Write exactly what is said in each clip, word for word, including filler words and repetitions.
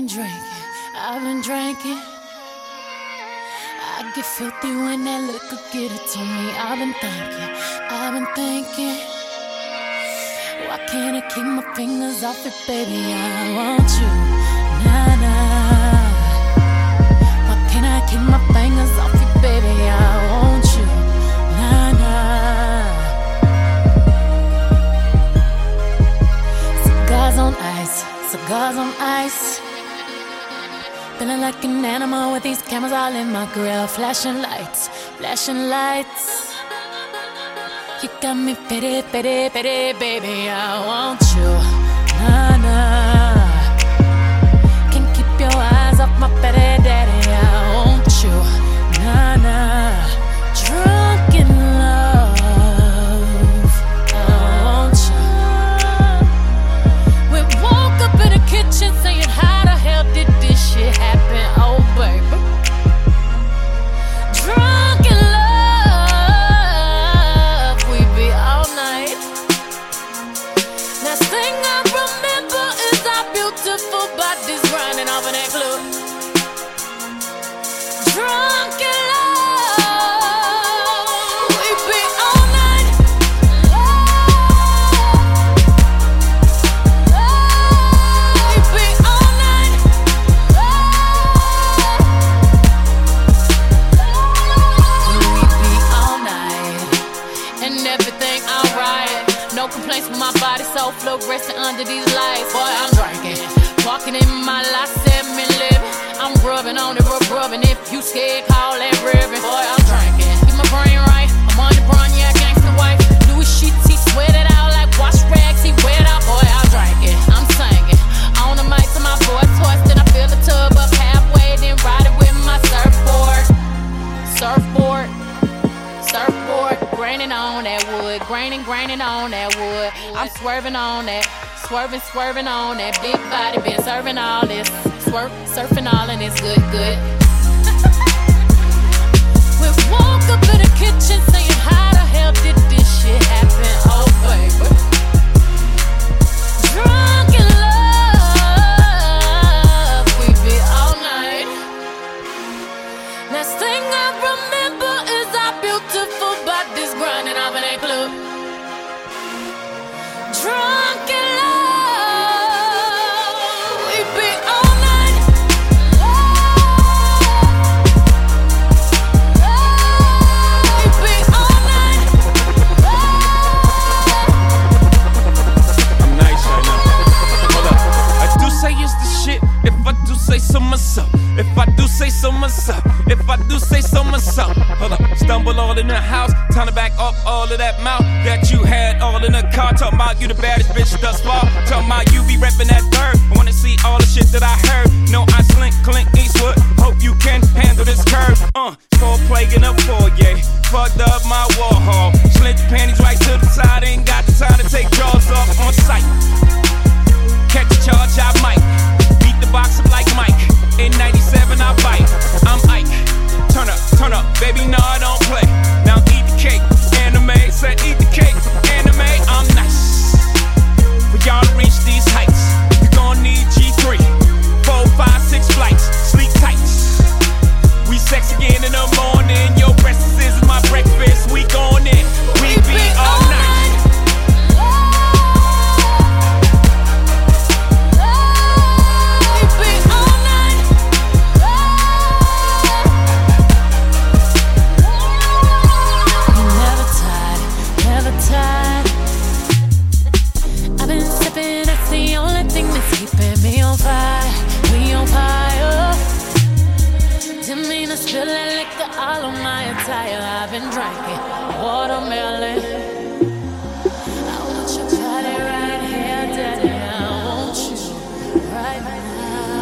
been drinking, I've been drinking. I get filthy when that liquor get it to me. I've been thinking, I've been thinking. Why can't I keep my fingers off it, baby? I want you, nah, nah. Why can't I keep my fingers off it, baby? I want you, nah, nah. Cigars on ice, cigars on ice. Feeling like an animal with these cameras all in my grill. Flashing lights, flashing lights. You got me pity, pity, pity, baby. I want you, nah, nah. Can't keep your eyes off my pity, daddy. I want you, nah, nah. Drunk in love, I want you. We woke up in the kitchen saying, how the hell did this shit happen? Oh, baby. Drunk in love, we be all night. Last thing I remember is our beautiful bodies grinding off in that club. Drunk in love, we be all night. We be all night. We be all night. And everything alright. No complaints with my body, so fluorescent under these lights. Boy, I'm drinking, walking in my life, seven living. I'm rubbing on it, rub rubbing. If you scared, call that ribbon. Boy, I'm drinking, keep my brain right. I'm on the run, yeah, gangsta wife. Louis sheets, he sweat it out like wash rags. He wet out, boy, I'm drinking, I'm singing. On the mic to my voice hoarse, then I fill the tub up halfway, then ride it with my surfboard. Surfboard. Surfboard, graining on that wood, graining, graining on that wood. I'm swerving on that, swerving, swerving on that big body. Been serving all this, swerve, surfing all, and it's good, good. We woke up in the kitchen saying, how the hell did this shit happen? Oh, baby. Drunk in love, we be all night. Last thing I remember is our beautiful bodies grinding off in that club. Drunk in love, we be all night. We be all night. I'm nice right now. Hold up. I do say it's the shit. If I do say so myself. If I do say so myself. If I do say so myself. Hold up. Stumble all in the house. Time to back up all of that mouth that you had all in the car. Talking about you the baddest bitch thus far. Talking about you be reppin' that third. I wanna see all the shit that I heard. No, I slink, Clint Eastwood. Hope you can handle this curve. Uh, four plague in a foyer. Fucked up my Warhol. Slint the panties right to the side. Ain't got the time to take jaws off on sight. Catch a charge, I might. Beat the box up like Mike. In ninety-seven, I bite. I'm Ike. Turn up, turn up, baby, no, I don't play. Now eat the cake, anime. Said eat the cake, anime. I'm nice. For y'all to reach these heights, you gon' need G three. Four, five, six flights, sleep tight. We sex again in the morning. Your breakfast is my breakfast. We gon' in. We be all night. I've been sipping, that's the only thing that's keeping me on fire. We on fire. Didn't mean to spill that liquor all on my attire. I've been drinking watermelon. I want your body right here, daddy. I want you right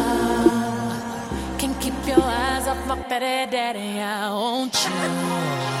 now. Can't keep your eyes off my petty daddy. I want you.